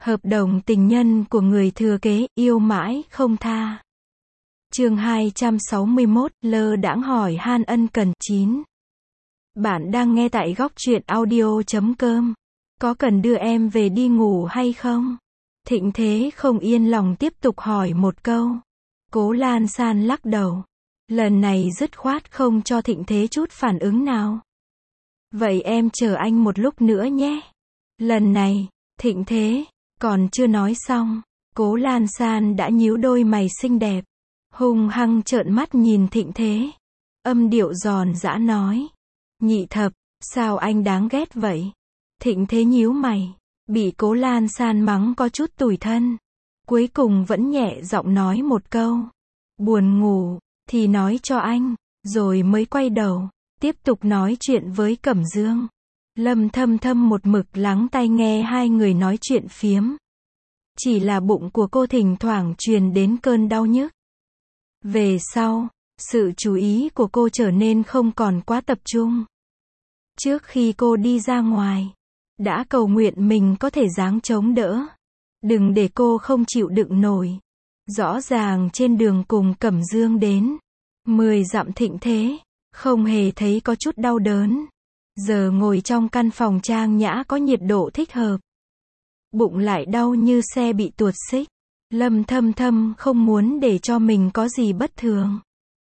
Hợp đồng tình nhân của người thừa kế, yêu mãi không tha. Chương 261, lơ đãng hỏi han ân cần. 9. Bạn đang nghe tại góc truyện audio.com. Có cần đưa em về đi ngủ hay không? Thịnh Thế không yên lòng tiếp tục hỏi một câu. Cố Lan San lắc đầu. Lần này dứt khoát không cho Thịnh Thế chút phản ứng nào. Vậy em chờ anh một lúc nữa nhé. Lần này, Thịnh Thế còn chưa nói xong, Cố Lan San đã nhíu đôi mày xinh đẹp, hung hăng trợn mắt nhìn Thịnh Thế. Âm điệu giòn giã nói. Nhị thập, sao anh đáng ghét vậy? Thịnh Thế nhíu mày, bị Cố Lan San mắng có chút tủi thân. Cuối cùng vẫn nhẹ giọng nói một câu. Buồn ngủ, thì nói cho anh, rồi mới quay đầu, tiếp tục nói chuyện với Cẩm Dương. Lâm Thâm Thâm một mực lắng tai nghe hai người nói chuyện phiếm. Chỉ là bụng của cô thỉnh thoảng truyền đến cơn đau nhức. Về sau, sự chú ý của cô trở nên không còn quá tập trung. Trước khi cô đi ra ngoài, đã cầu nguyện mình có thể giáng chống đỡ. Đừng để cô không chịu đựng nổi. Rõ ràng trên đường cùng Cẩm Dương đến 10 dặm Thịnh Thế không hề thấy có chút đau đớn. Giờ ngồi trong căn phòng trang nhã có nhiệt độ thích hợp, bụng lại đau như xe bị tuột xích. Lâm Thâm Thâm không muốn để cho mình có gì bất thường,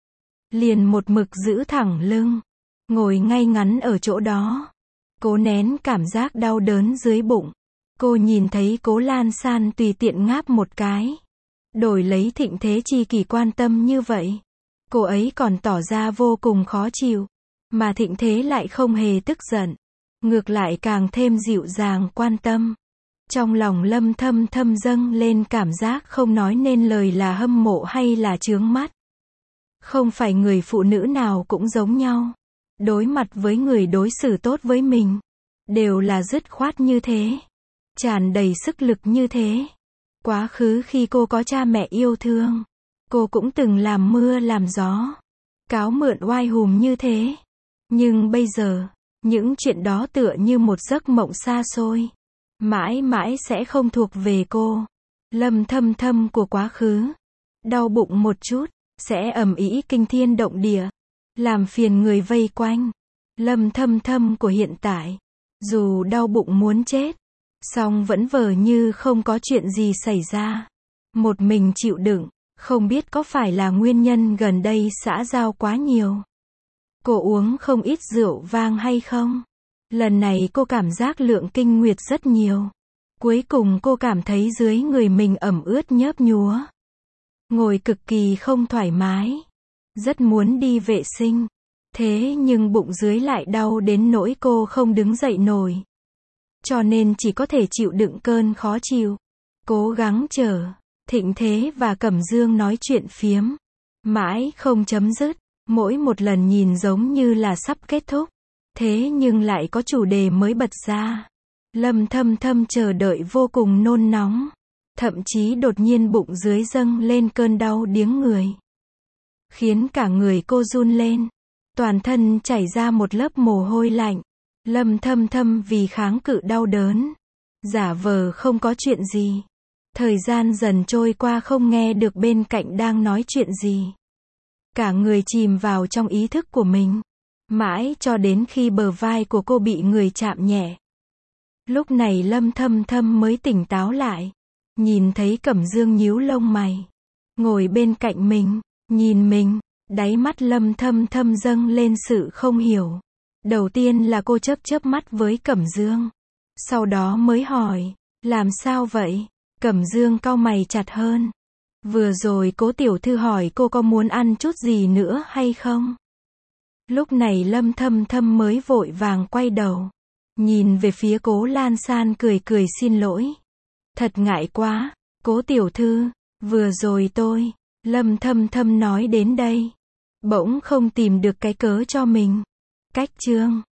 liền một mực giữ thẳng lưng, ngồi ngay ngắn ở chỗ đó, cố nén cảm giác đau đớn dưới bụng. Cô nhìn thấy Cố Lan San tùy tiện ngáp một cái, đổi lấy Thịnh Thế chi kỷ quan tâm như vậy. Cô ấy còn tỏ ra vô cùng khó chịu, mà Thịnh Thế lại không hề tức giận, ngược lại càng thêm dịu dàng quan tâm. Trong lòng Lâm Thâm Thâm dâng lên cảm giác không nói nên lời là hâm mộ hay là chướng mắt. Không phải người phụ nữ nào cũng giống nhau. Đối mặt với người đối xử tốt với mình, đều là dứt khoát như thế, tràn đầy sức lực như thế. Quá khứ khi cô có cha mẹ yêu thương, cô cũng từng làm mưa làm gió, cáo mượn oai hùm như thế. Nhưng bây giờ, những chuyện đó tựa như một giấc mộng xa xôi, mãi mãi sẽ không thuộc về cô. Lâm Thâm Thâm của quá khứ, đau bụng một chút, sẽ ầm ĩ kinh thiên động địa, làm phiền người vây quanh. Lâm Thâm Thâm của hiện tại, dù đau bụng muốn chết, song vẫn vờ như không có chuyện gì xảy ra, một mình chịu đựng. Không biết có phải là nguyên nhân gần đây xã giao quá nhiều, cô uống không ít rượu vang hay không? Lần này cô cảm giác lượng kinh nguyệt rất nhiều. Cuối cùng cô cảm thấy dưới người mình ẩm ướt nhớp nhúa, ngồi cực kỳ không thoải mái, rất muốn đi vệ sinh. Thế nhưng bụng dưới lại đau đến nỗi cô không đứng dậy nổi, cho nên chỉ có thể chịu đựng cơn khó chịu, cố gắng chờ Thịnh Thế và Cẩm Dương nói chuyện phiếm, mãi không chấm dứt. Mỗi một lần nhìn giống như là sắp kết thúc, thế nhưng lại có chủ đề mới bật ra. Lâm Thâm Thâm chờ đợi vô cùng nôn nóng, thậm chí đột nhiên bụng dưới dâng lên cơn đau điếng người, khiến cả người cô run lên, toàn thân chảy ra một lớp mồ hôi lạnh. Lâm Thâm Thâm vì kháng cự đau đớn, giả vờ không có chuyện gì. Thời gian dần trôi qua không nghe được bên cạnh đang nói chuyện gì. Cả người chìm vào trong ý thức của mình, mãi cho đến khi bờ vai của cô bị người chạm nhẹ. Lúc này Lâm Thâm Thâm mới tỉnh táo lại, nhìn thấy Cẩm Dương nhíu lông mày, ngồi bên cạnh mình, nhìn mình, đáy mắt Lâm Thâm Thâm dâng lên sự không hiểu. Đầu tiên là cô chớp chớp mắt với Cẩm Dương, sau đó mới hỏi, làm sao vậy? Cẩm Dương cau mày chặt hơn. Vừa rồi Cố tiểu thư hỏi cô có muốn ăn chút gì nữa hay không? Lúc này Lâm Thâm Thâm mới vội vàng quay đầu, nhìn về phía Cố Lan San cười cười xin lỗi. Thật ngại quá, Cố tiểu thư, vừa rồi Lâm Thâm Thâm nói đến đây, bỗng không tìm được cái cớ cho mình. Cách chương